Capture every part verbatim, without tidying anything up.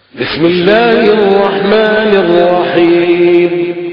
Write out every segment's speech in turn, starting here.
بسم الله الرحمن الرحيم.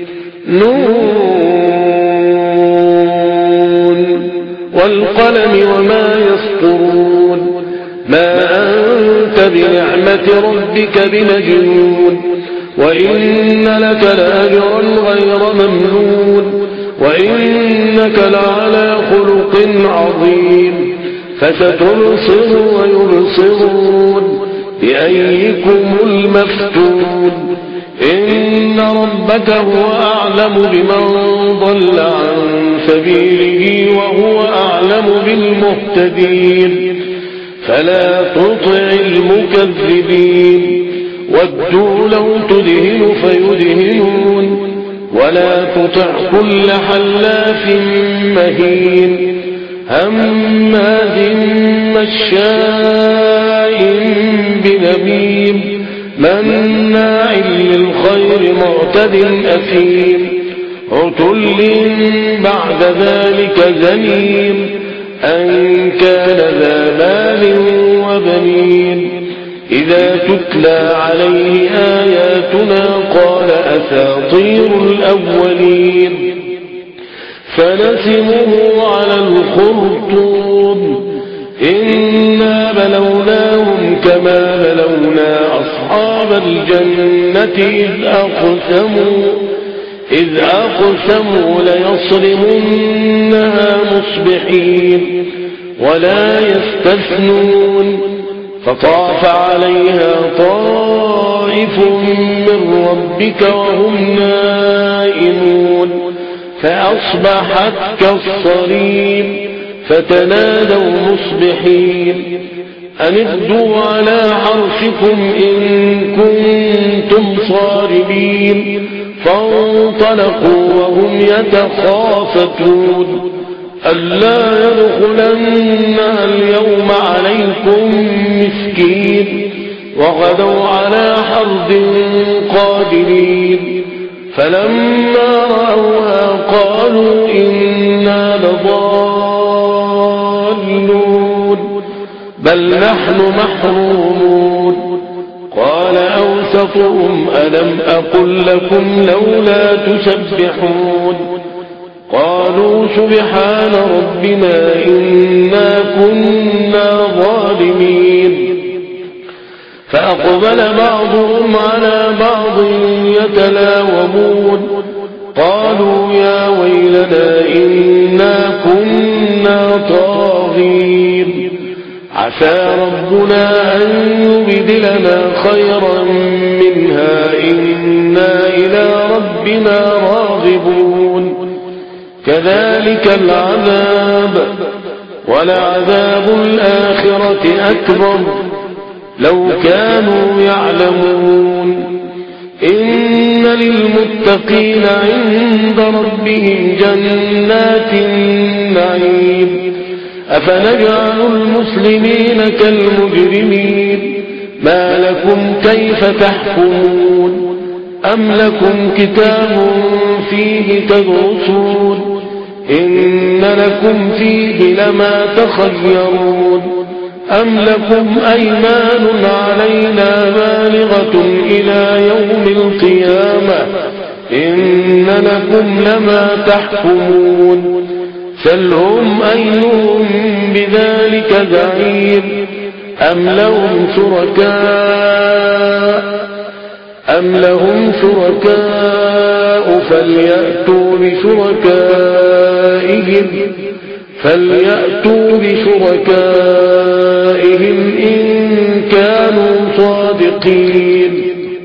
نون والقلم وما يسطرون. ما أنت بنعمة ربك بمجنون. وإن لك لأجرا غير ممنون. وإنك لعلى خلق عظيم. فستبصر ويبصرون بأيكم المفتون. إن ربك هو أعلم بمن ضل عن سبيله وهو أعلم بالمهتدين. فلا تطع المكذبين. ودوا لو تدهن فيدهنون. ولا تطع كل حلاف مهين هماز مشاء بنميم مناع للخير معتد أثيم عتل بعد ذلك زنيم أن كان ذا مال وبنين. إذا تتلى عليه آياتنا قال أساطير الأولين. فنسمه على الخرطوم. إنا بلوناهم كما بلونا أصحاب الجنة إذ أقسموا إذ أقسموا ليصرمنها مصبحين ولا يستثنون. فطاف عليها طائف من ربك وهم نائمون فأصبحت كالصريم. فتنادوا مصبحين أن اغدوا على حرثكم إن كنتم صارمين. فانطلقوا وهم يتخافتون ألا يدخلنها اليوم عليكم مسكين. وغدوا على حرد قادرين. فلما رأوها قالوا إنا لضالون بل نحن محرومون. قال أوسطهم ألم أقل لكم لولا تسبحون. قالوا سبحان ربنا إنا كنا ظالمين. فأقبل بعضهم على بعض يتلاومون قالوا يا ويلنا إنا كنا طاغين. عسى ربنا أن يبدلنا خيرا منها إنا إلى ربنا راغبون. كذلك العذاب ولعذاب الآخرة أكبر لو كانوا يعلمون. إن للمتقين عند ربهم جنات النعيم. أفنجعل المسلمين كالمجرمين. ما لكم كيف تحكمون. أم لكم كتاب فيه تدرسون. إن لكم فيه لما تخيرون. أم لكم أيمان علينا بالغة إلى يوم القيامة. إن لكم لما تحكمون. سلهم أيهم بذلك زعيم. أم لهم شركاء أم لهم شركاء فليأتوا بشركائهم فليأتوا بشركائهم إن كانوا صادقين.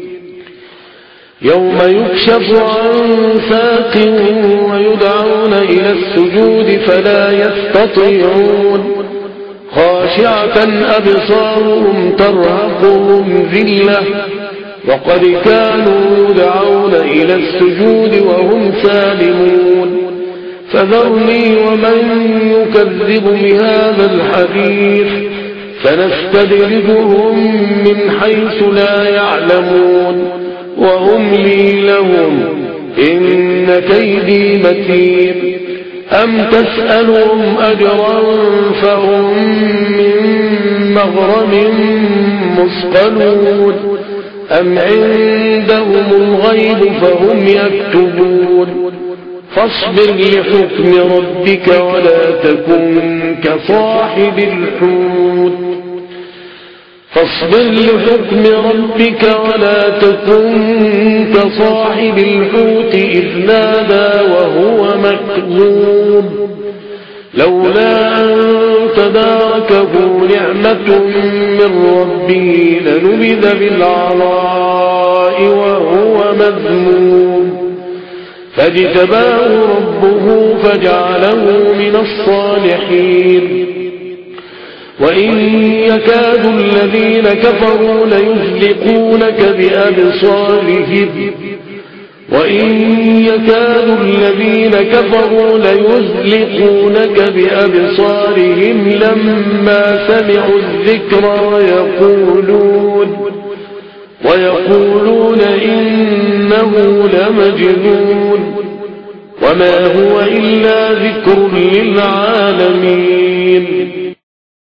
يوم يكشف عن ساق ويدعون إلى السجود فلا يستطيعون. خاشعة أبصارهم ترهقهم ذلة وقد كانوا يدعون إلى السجود وهم سالمون. فذرني ومن يكذب بهذا الحديث سنستدرجهم من حيث لا يعلمون وأملي لهم إن كيدي متين. أم تسألهم أجرا فهم من مغرم مثقلون. أم عندهم الغيب فهم يكتبون فاصبر لحكم ربك ولا تكن كصاحب الحوت فاصبر لحكم ربك ولا تكن كصاحب الحوت إذ نادى وهو مكظوم لولا أن تداركه نعمة من ربه لنبذ بالعراء وهو مذموم فاجتباه ربه فجعله من الصالحين وإن يكاد الذين كفروا ليزلقونك بأبصارهم وإن يكاد الذين كفروا ليزلقونك بأبصارهم لما سمعوا الذكر ويقولون ويقولون إنه لمجنون وما هو إلا ذكر للعالمين